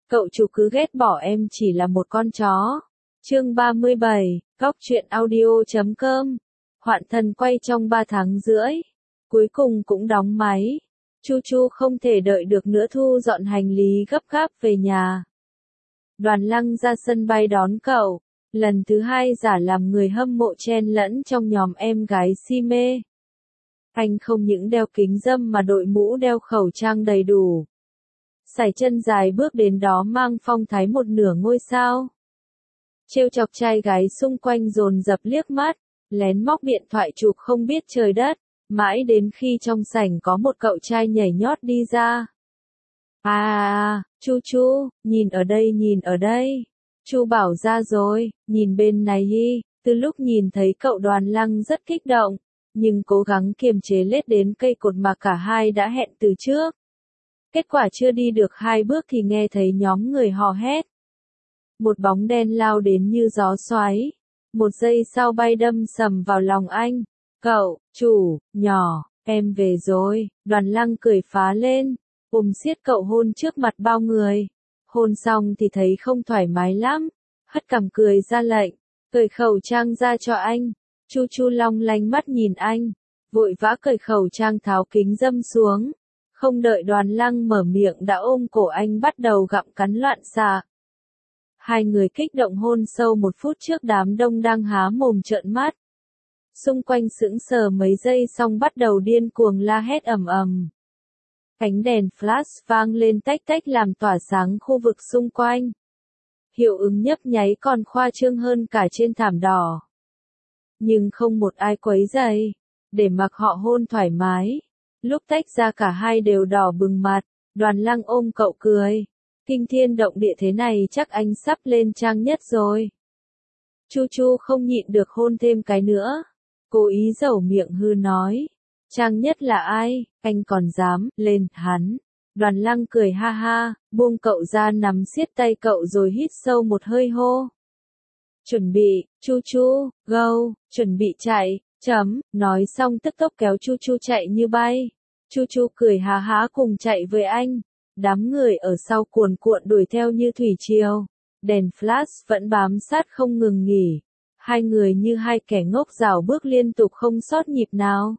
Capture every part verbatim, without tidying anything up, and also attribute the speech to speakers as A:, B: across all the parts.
A: Cậu chủ cứ ghét bỏ em chỉ là một con chó. Chương ba mươi bảy, góc truyện audio chấm com. Hoạn thần quay trong ba tháng rưỡi. Cuối cùng cũng đóng máy. Chu Chu không thể đợi được nữa thu dọn hành lý gấp gáp về nhà. Đoàn Lăng ra sân bay đón cậu. Lần thứ hai giả làm người hâm mộ chen lẫn trong nhóm em gái si mê. Anh không những đeo kính râm mà đội mũ đeo khẩu trang đầy đủ. Sải chân dài bước đến đó mang phong thái một nửa ngôi sao. Trêu chọc trai gái xung quanh dồn dập liếc mắt, lén móc điện thoại chụp không biết trời đất, mãi đến khi trong sảnh có một cậu trai nhảy nhót đi ra. À à à, Chu Chu, nhìn ở đây nhìn ở đây. Chu bảo ra rồi, nhìn bên này đi. Từ lúc nhìn thấy cậu Đoàn Lăng rất kích động, nhưng cố gắng kiềm chế lết đến cây cột mà cả hai đã hẹn từ trước. Kết quả chưa đi được hai bước thì nghe thấy nhóm người hò hét. Một bóng đen lao đến như gió xoáy. Một giây sau bay đâm sầm vào lòng anh. Cậu, chủ, nhỏ, em về rồi. Đoàn Lăng cười phá lên, ôm siết cậu hôn trước mặt bao người. Hôn xong thì thấy không thoải mái lắm. Hất cằm cười ra lệnh, cởi khẩu trang ra cho anh. Chu Chu long lanh mắt nhìn anh, vội vã cởi khẩu trang tháo kính râm xuống. Không đợi Đoàn Lăng mở miệng đã ôm cổ anh bắt đầu gặm cắn loạn xạ. Hai người kích động hôn sâu một phút trước đám đông đang há mồm trợn mắt. Xung quanh sững sờ mấy giây xong bắt đầu điên cuồng la hét ầm ầm. Ánh đèn flash vang lên tách tách làm tỏa sáng khu vực xung quanh. Hiệu ứng nhấp nháy còn khoa trương hơn cả trên thảm đỏ. Nhưng không một ai quấy rầy, để mặc họ hôn thoải mái. Lúc tách ra cả hai đều đỏ bừng mặt, Đoàn Lăng ôm cậu cười. Kinh thiên động địa thế này chắc anh sắp lên trang nhất rồi. Chu Chu không nhịn được hôn thêm cái nữa. Cố ý dẩu miệng hư nói. Trang nhất là ai, anh còn dám, lên, hắn. Đoàn Lăng cười ha ha, buông cậu ra nắm siết tay cậu rồi hít sâu một hơi hô. Chuẩn bị, Chu Chu, go, chuẩn bị chạy, chấm, nói xong tức tốc kéo Chu Chu chạy như bay. Chu Chu cười há há cùng chạy với anh. Đám người ở sau cuồn cuộn đuổi theo như thủy triều. Đèn flash vẫn bám sát không ngừng nghỉ. Hai người như hai kẻ ngốc rảo bước liên tục không sót nhịp nào.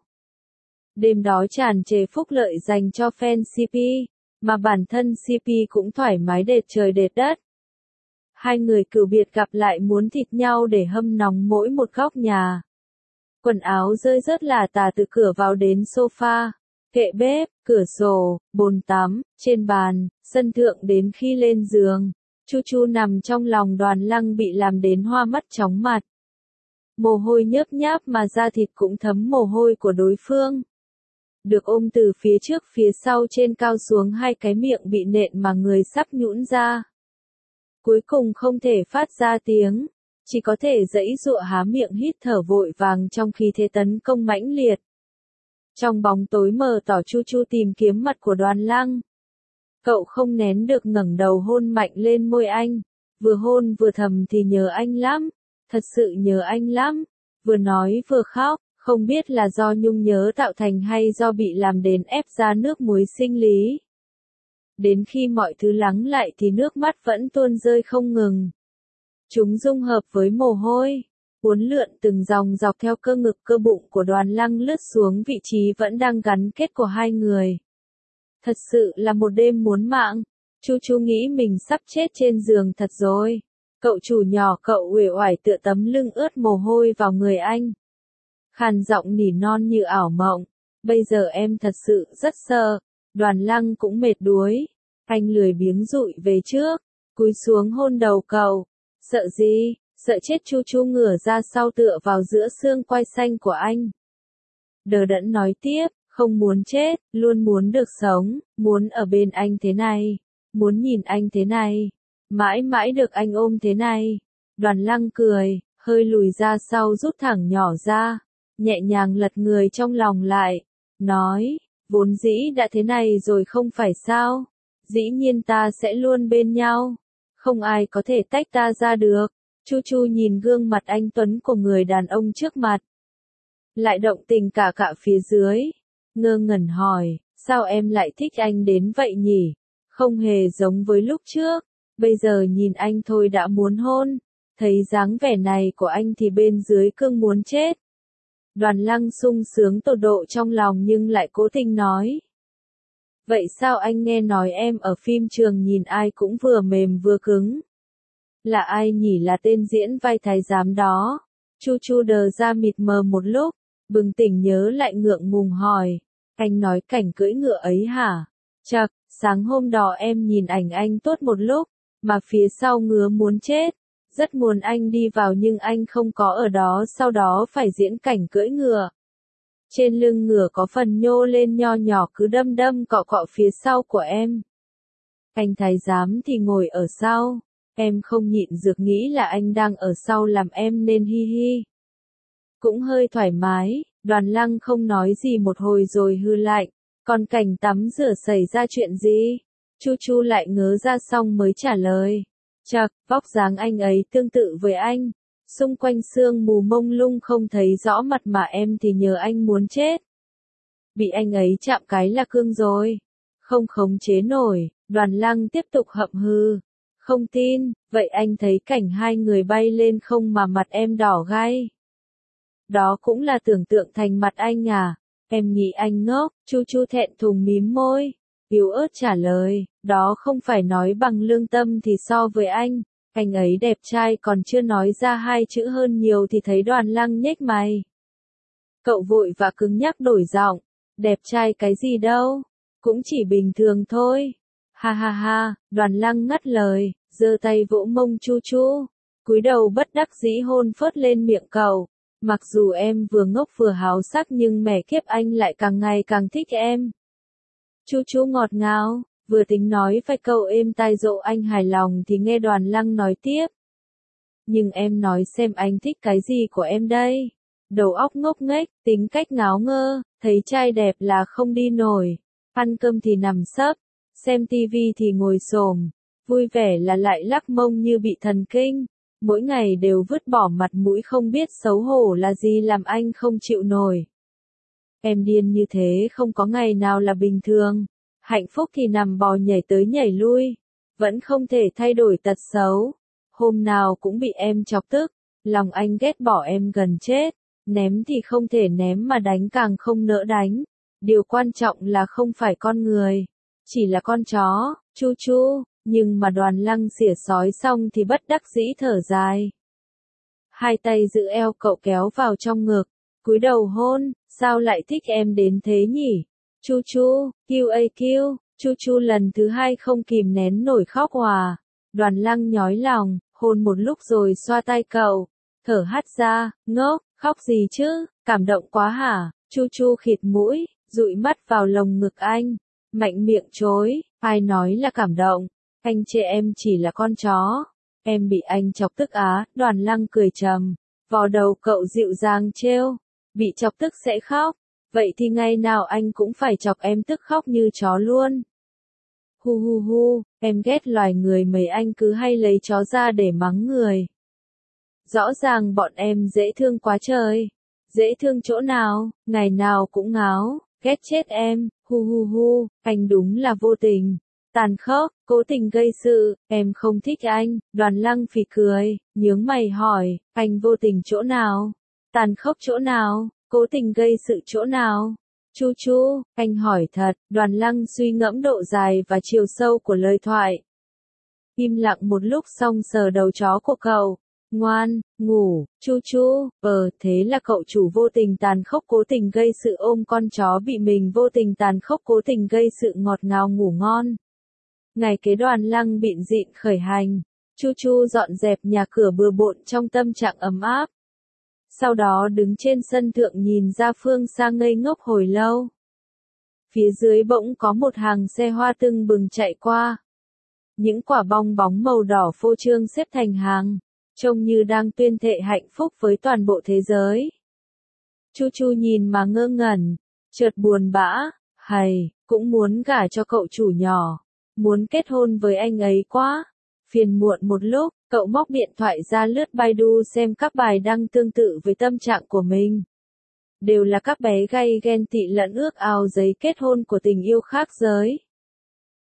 A: Đêm đó tràn trề phúc lợi dành cho fan xê pê, mà bản thân xê pê cũng thoải mái đệt trời đệt đất. Hai người cựu biệt gặp lại muốn thịt nhau để hâm nóng mỗi một góc nhà. Quần áo rơi rớt là tà từ cửa vào đến sofa, kệ bếp, cửa sổ, bồn tắm, trên bàn, sân thượng đến khi lên giường. Chu Chu nằm trong lòng Đoàn Lăng bị làm đến hoa mắt chóng mặt. Mồ hôi nhớp nháp mà da thịt cũng thấm mồ hôi của đối phương. Được ôm từ phía trước phía sau trên cao xuống hai cái miệng bị nện mà người sắp nhũn ra. Cuối cùng không thể phát ra tiếng, chỉ có thể giãy giụa há miệng hít thở vội vàng trong khi thế tấn công mãnh liệt. Trong bóng tối mờ tỏ Chu Chu tìm kiếm mặt của Đoàn Lăng. Cậu không nén được ngẩng đầu hôn mạnh lên môi anh, vừa hôn vừa thầm thì nhớ anh lắm, thật sự nhớ anh lắm, vừa nói vừa khóc, không biết là do nhung nhớ tạo thành hay do bị làm đến ép ra nước muối sinh lý. Đến khi mọi thứ lắng lại thì nước mắt vẫn tuôn rơi không ngừng. Chúng dung hợp với mồ hôi, uốn lượn từng dòng dọc theo cơ ngực cơ bụng của Đoàn Lăng lướt xuống vị trí vẫn đang gắn kết của hai người. Thật sự là một đêm muốn mạng. Chu Chu nghĩ mình sắp chết trên giường thật rồi. Cậu chủ nhỏ cậu uể oải tựa tấm lưng ướt mồ hôi vào người anh. Khàn giọng nỉ non như ảo mộng. Bây giờ em thật sự rất sợ. Đoàn Lăng cũng mệt đuối. Anh lười biếng dụi về trước, cúi xuống hôn đầu cậu. Sợ gì? Sợ chết. Chu Chu ngửa ra sau tựa vào giữa xương quai xanh của anh. Đờ đẫn nói tiếp, không muốn chết, luôn muốn được sống, muốn ở bên anh thế này, muốn nhìn anh thế này, mãi mãi được anh ôm thế này. Đoàn Lăng cười, hơi lùi ra sau rút thẳng nhỏ ra, nhẹ nhàng lật người trong lòng lại, nói, vốn dĩ đã thế này rồi không phải sao, dĩ nhiên ta sẽ luôn bên nhau, không ai có thể tách ta ra được. Chu Chu nhìn gương mặt anh tuấn của người đàn ông trước mặt, lại động tình cả cả phía dưới, ngơ ngẩn hỏi, sao em lại thích anh đến vậy nhỉ? Không hề giống với lúc trước, bây giờ nhìn anh thôi đã muốn hôn, thấy dáng vẻ này của anh thì bên dưới cưng muốn chết. Đoàn Lăng sung sướng tột độ trong lòng nhưng lại cố tình nói. Vậy sao anh nghe nói em ở phim trường nhìn ai cũng vừa mềm vừa cứng? Là ai nhỉ, là tên diễn vai thái giám đó? Chu Chu đờ ra mịt mờ một lúc, bừng tỉnh nhớ lại ngượng ngùng hỏi. Anh nói cảnh cưỡi ngựa ấy hả? Chậc, sáng hôm đó em nhìn ảnh anh tốt một lúc, mà phía sau ngứa muốn chết. Rất muốn anh đi vào nhưng anh không có ở đó, sau đó phải diễn cảnh cưỡi ngựa. Trên lưng ngựa có phần nhô lên nho nhỏ cứ đâm đâm cọ cọ phía sau của em. Anh thái giám thì ngồi ở sau, em không nhịn được nghĩ là anh đang ở sau làm em nên hi hi. Cũng hơi thoải mái, Đoàn Lăng không nói gì một hồi rồi hư lạnh, còn cảnh tắm rửa xảy ra chuyện gì? Chu Chu lại ngớ ra xong mới trả lời. Chậc, vóc dáng anh ấy tương tự với anh. Xung quanh sương mù mông lung không thấy rõ mặt mà em thì nhờ anh muốn chết. Bị anh ấy chạm cái là cương rồi. Không khống chế nổi, Đoàn Lăng tiếp tục hậm hư. Không tin, vậy anh thấy cảnh hai người bay lên không mà mặt em đỏ gai? Đó cũng là tưởng tượng thành mặt anh à? Em nghĩ anh ngốc. Chu Chu thẹn thùng mím môi, yếu ớt trả lời, đó không phải nói bằng lương tâm thì so với anh, anh ấy đẹp trai còn chưa nói ra hai chữ hơn nhiều thì thấy Đoàn Lăng nhếch mày. Cậu vội và cứng nhắc đổi giọng, đẹp trai cái gì đâu, cũng chỉ bình thường thôi. Ha ha ha, Đoàn Lăng ngắt lời, giơ tay vỗ mông Chu Chu, cúi đầu bất đắc dĩ hôn phớt lên miệng cậu. Mặc dù em vừa ngốc vừa háo sắc nhưng mẹ kiếp anh lại càng ngày càng thích em. Chu Chu ngọt ngào, vừa tính nói vài câu êm tai dỗ anh hài lòng thì nghe Đoàn Lăng nói tiếp. Nhưng em nói xem anh thích cái gì của em đây? Đầu óc ngốc nghếch, tính cách ngáo ngơ, thấy trai đẹp là không đi nổi, ăn cơm thì nằm sấp, xem tivi thì ngồi xổm, vui vẻ là lại lắc mông như bị thần kinh, mỗi ngày đều vứt bỏ mặt mũi không biết xấu hổ là gì làm anh không chịu nổi. Em điên như thế không có ngày nào là bình thường, hạnh phúc thì nằm bò nhảy tới nhảy lui, vẫn không thể thay đổi tật xấu, hôm nào cũng bị em chọc tức, lòng anh ghét bỏ em gần chết, ném thì không thể ném mà đánh càng không nỡ đánh, điều quan trọng là không phải con người, chỉ là con chó. Chu Chu, nhưng mà Đoàn Lăng xỉa sói xong thì bất đắc dĩ thở dài. Hai tay giữ eo cậu kéo vào trong ngực, cúi đầu hôn, sao lại thích em đến thế nhỉ? Chu Chu, kiu a kiu, Chu Chu lần thứ hai không kìm nén nổi khóc hòa. Đoàn Lăng nhói lòng, hôn một lúc rồi xoa tay cậu, thở hắt ra, ngốc, khóc gì chứ, cảm động quá hả? Chu Chu khịt mũi, dụi mắt vào lồng ngực anh, mạnh miệng chối, ai nói là cảm động, anh chê em chỉ là con chó, em bị anh chọc tức á. Đoàn Lăng cười trầm, vò đầu cậu dịu dàng trêu, bị chọc tức sẽ khóc, vậy thì ngày nào anh cũng phải chọc em tức khóc như chó luôn. Hu hu hu, em ghét loài người mấy anh cứ hay lấy chó ra để mắng người. Rõ ràng bọn em dễ thương quá trời. Dễ thương chỗ nào, ngày nào cũng ngáo, ghét chết em, hu hu hu, anh đúng là vô tình, tàn khốc, cố tình gây sự, em không thích anh. Đoàn Lăng phì cười, nhướng mày hỏi, anh vô tình chỗ nào, tàn khốc chỗ nào, cố tình gây sự chỗ nào? Chu Chu, anh hỏi thật. Đoàn Lăng suy ngẫm độ dài và chiều sâu của lời thoại. Im lặng một lúc xong sờ đầu chó của cậu. Ngoan, ngủ. Chu Chu, ờ, thế là cậu chủ vô tình tàn khốc cố tình gây sự ôm con chó bị mình vô tình tàn khốc cố tình gây sự ngọt ngào ngủ ngon. Ngày kế Đoàn Lăng bịn dịn khởi hành. Chu Chu dọn dẹp nhà cửa bừa bộn trong tâm trạng ấm áp. Sau đó đứng trên sân thượng nhìn ra phương xa ngây ngốc hồi lâu. Phía dưới bỗng có một hàng xe hoa tưng bừng chạy qua. Những quả bong bóng màu đỏ phô trương xếp thành hàng, trông như đang tuyên thệ hạnh phúc với toàn bộ thế giới. Chu Chu nhìn mà ngơ ngẩn, chợt buồn bã, hầy, cũng muốn gả cho cậu chủ nhỏ, muốn kết hôn với anh ấy quá. Phiền muộn một lúc, cậu móc điện thoại ra lướt Baidu xem các bài đăng tương tự với tâm trạng của mình. Đều là các bé gay ghen tị lẫn ước ao giấy kết hôn của tình yêu khác giới.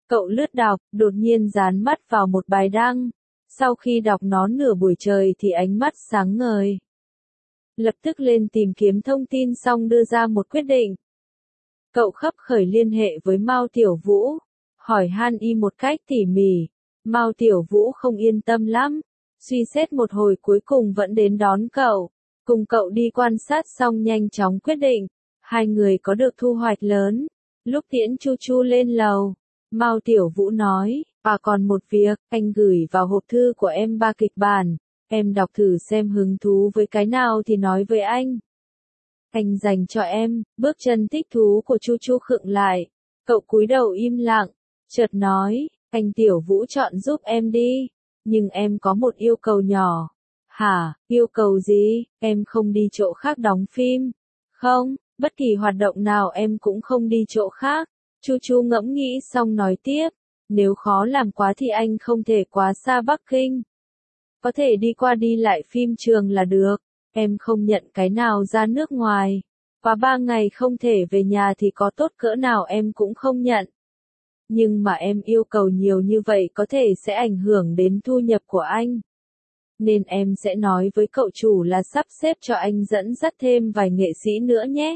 A: Cậu lướt đọc, đột nhiên dán mắt vào một bài đăng. Sau khi đọc nó nửa buổi trời thì ánh mắt sáng ngời. Lập tức lên tìm kiếm thông tin xong đưa ra một quyết định. Cậu khấp khởi liên hệ với Mao Tiểu Vũ, hỏi han y một cách tỉ mỉ. Mao Tiểu Vũ không yên tâm lắm, suy xét một hồi cuối cùng vẫn đến đón cậu, cùng cậu đi quan sát xong nhanh chóng quyết định, hai người có được thu hoạch lớn. Lúc tiễn Chu Chu lên lầu, Mao Tiểu Vũ nói, à còn một việc, anh gửi vào hộp thư của em ba kịch bản, em đọc thử xem hứng thú với cái nào thì nói với anh. Anh dành cho em. Bước chân thích thú của Chu Chu khựng lại, cậu cúi đầu im lặng, chợt nói, anh Tiểu Vũ chọn giúp em đi, nhưng em có một yêu cầu nhỏ. Hả, yêu cầu gì? Em không đi chỗ khác đóng phim. Không, bất kỳ hoạt động nào em cũng không đi chỗ khác. Chu Chu ngẫm nghĩ xong nói tiếp, nếu khó làm quá thì anh không thể quá xa Bắc Kinh. Có thể đi qua đi lại phim trường là được, em không nhận cái nào ra nước ngoài. Quá ba ngày không thể về nhà thì có tốt cỡ nào em cũng không nhận. Nhưng mà em yêu cầu nhiều như vậy có thể sẽ ảnh hưởng đến thu nhập của anh. Nên em sẽ nói với cậu chủ là sắp xếp cho anh dẫn dắt thêm vài nghệ sĩ nữa nhé.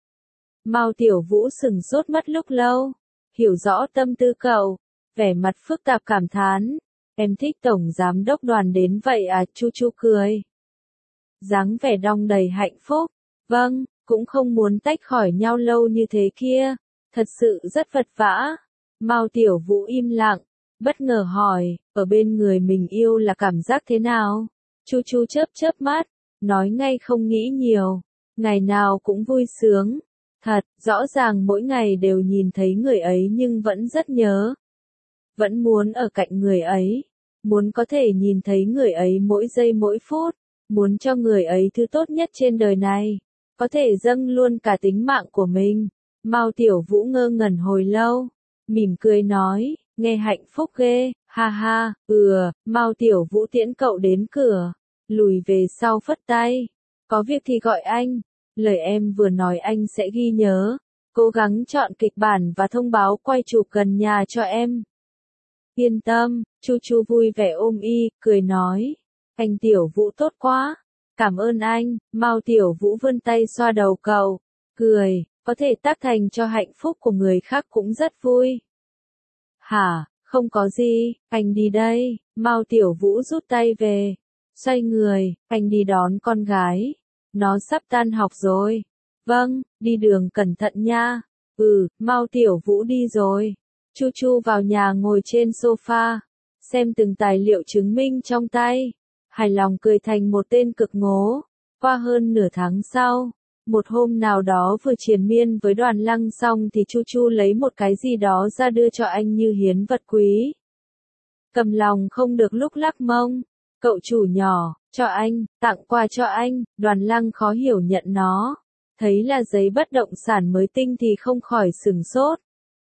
A: Mao Tiểu Vũ sừng sốt mất lúc lâu, hiểu rõ tâm tư cậu, vẻ mặt phức tạp cảm thán. Em thích tổng giám đốc Đoàn đến vậy à? Chu Chu cười. Dáng vẻ đong đầy hạnh phúc. Vâng, cũng không muốn tách khỏi nhau lâu như thế kia. Thật sự rất vật vã. Mao Tiểu Vũ im lặng, bất ngờ hỏi, ở bên người mình yêu là cảm giác thế nào? Chu Chu chớp chớp mắt, nói ngay không nghĩ nhiều. Ngày nào cũng vui sướng. Thật, rõ ràng mỗi ngày đều nhìn thấy người ấy nhưng vẫn rất nhớ. Vẫn muốn ở cạnh người ấy. Muốn có thể nhìn thấy người ấy mỗi giây mỗi phút. Muốn cho người ấy thứ tốt nhất trên đời này. Có thể dâng luôn cả tính mạng của mình. Mao Tiểu Vũ ngơ ngẩn hồi lâu. Mỉm cười nói, nghe hạnh phúc ghê, ha ha, ừ, Mao Tiểu Vũ tiễn cậu đến cửa. Lùi về sau phất tay. Có việc thì gọi anh. Lời em vừa nói anh sẽ ghi nhớ. Cố gắng chọn kịch bản và thông báo quay chụp gần nhà cho em. Yên tâm, Chu Chu vui vẻ ôm y, cười nói. Anh Tiểu Vũ tốt quá. Cảm ơn anh. Mao Tiểu Vũ vươn tay xoa đầu cậu. Cười, có thể tác thành cho hạnh phúc của người khác cũng rất vui. Hả, không có gì, anh đi đây. Mao Tiểu Vũ rút tay về. Xoay người, anh đi đón con gái. Nó sắp tan học rồi. Vâng, đi đường cẩn thận nha. Ừ, Mao Tiểu Vũ đi rồi. Chu Chu vào nhà ngồi trên sofa, xem từng tài liệu chứng minh trong tay. Hài lòng cười thành một tên cực ngố. Qua hơn nửa tháng sau, một hôm nào đó vừa triền miên với Đoàn Lăng xong thì Chu Chu lấy một cái gì đó ra đưa cho anh như hiến vật quý. Cầm lòng không được lúc lắc mông. Cậu chủ nhỏ, cho anh, tặng quà cho anh. Đoàn Lăng khó hiểu nhận nó. Thấy là giấy bất động sản mới tinh thì không khỏi sửng sốt.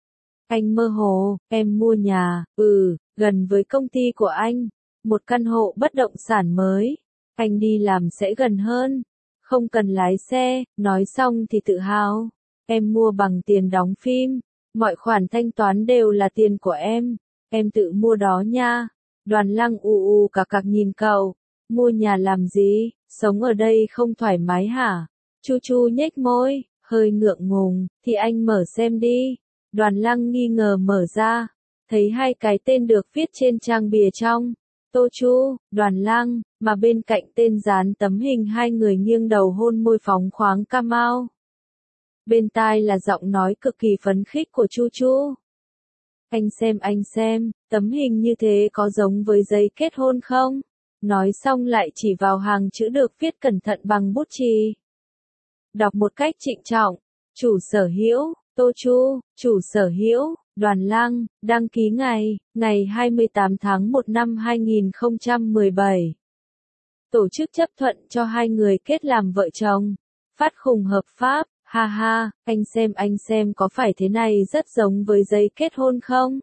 A: Anh mơ hồ, em mua nhà, ừ, gần với công ty của anh. Một căn hộ bất động sản mới. Anh đi làm sẽ gần hơn. Không cần lái xe, nói xong thì tự hào. Em mua bằng tiền đóng phim. Mọi khoản thanh toán đều là tiền của em. Em tự mua đó nha. Đoàn Lăng ù ù cạc cạc nhìn cậu. Mua nhà làm gì, sống ở đây không thoải mái hả? Chu Chu nhếch môi, hơi ngượng ngùng, thì anh mở xem đi. Đoàn Lăng nghi ngờ mở ra. Thấy hai cái tên được viết trên trang bìa trong. Tô Chu, Đoàn Lăng, mà bên cạnh tên dán tấm hình hai người nghiêng đầu hôn môi phóng khoáng ca mau. Bên tai là giọng nói cực kỳ phấn khích của Chu Chu. Anh xem anh xem, tấm hình như thế có giống với giấy kết hôn không? Nói xong lại chỉ vào hàng chữ được viết cẩn thận bằng bút chì. Đọc một cách trịnh trọng, chủ sở hữu, Tô Chu, chủ sở hữu, Đoàn Lăng, đăng ký ngày, ngày hai mươi tám tháng một năm hai nghìn không trăm mười bảy. Tổ chức chấp thuận cho hai người kết làm vợ chồng. Phát khùng hợp pháp, ha ha, anh xem anh xem có phải thế này rất giống với giấy kết hôn không?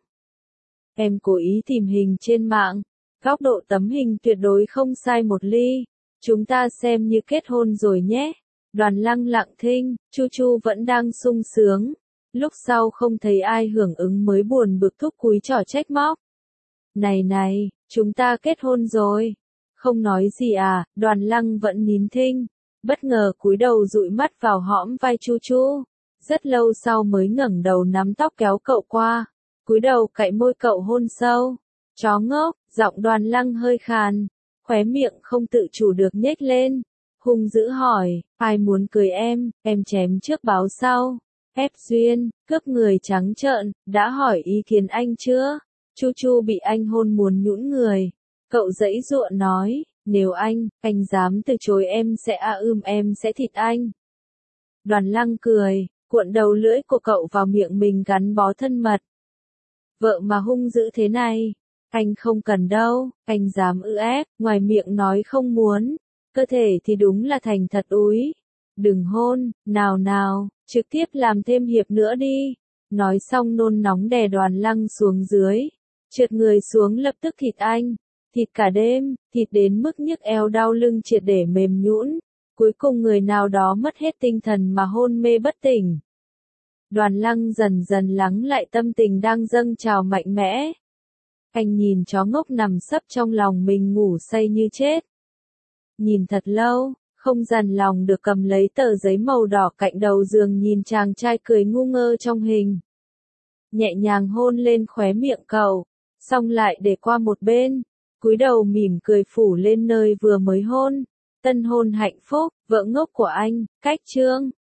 A: Em cố ý tìm hình trên mạng. Góc độ tấm hình tuyệt đối không sai một ly. Chúng ta xem như kết hôn rồi nhé. Đoàn Lăng lặng thinh, Chu Chu vẫn đang sung sướng. Lúc sau không thấy ai hưởng ứng mới buồn bực thúc cúi trỏ trách móc. Này này, chúng ta kết hôn rồi. Không nói gì à, Đoàn Lăng vẫn nín thinh. Bất ngờ cúi đầu dụi mắt vào hõm vai Chu Chu. Rất lâu sau mới ngẩng đầu nắm tóc kéo cậu qua. Cúi đầu cạy môi cậu hôn sâu. Chó ngốc, giọng Đoàn Lăng hơi khàn. Khóe miệng không tự chủ được nhếch lên. Hung dữ hỏi, ai muốn cưới em, em chém trước báo sau. Ép duyên, cướp người trắng trợn, đã hỏi ý kiến anh chưa? Chu Chu bị anh hôn muốn nhũn người. Cậu giãy giụa nói, nếu anh, anh dám từ chối em sẽ a ưm em sẽ thịt anh. Đoàn Lăng cười, cuộn đầu lưỡi của cậu vào miệng mình gắn bó thân mật. Vợ mà hung dữ thế này, anh không cần đâu, anh dám ư ép, ngoài miệng nói không muốn, cơ thể thì đúng là thành thật úi. Đừng hôn, nào nào, trực tiếp làm thêm hiệp nữa đi. Nói xong nôn nóng đè Đoàn Lăng xuống dưới, trượt người xuống lập tức thịt anh, thịt cả đêm, thịt đến mức nhức eo đau lưng triệt để mềm nhũn. Cuối cùng người nào đó mất hết tinh thần mà hôn mê bất tỉnh. Đoàn Lăng dần dần lắng lại tâm tình đang dâng trào mạnh mẽ. Anh nhìn chó ngốc nằm sấp trong lòng mình ngủ say như chết. Nhìn thật lâu, không dằn lòng được cầm lấy tờ giấy màu đỏ cạnh đầu giường nhìn chàng trai cười ngu ngơ trong hình. Nhẹ nhàng hôn lên khóe miệng cậu, xong lại để qua một bên, cúi đầu mỉm cười phủ lên nơi vừa mới hôn. Tân hôn hạnh phúc, vợ ngốc của anh, cách chương.